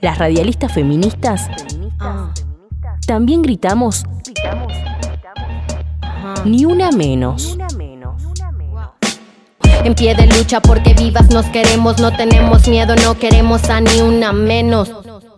Las radialistas feministas también gritamos ni una menos. En pie de lucha porque vivas nos queremos, no tenemos miedo, no queremos a ni una menos.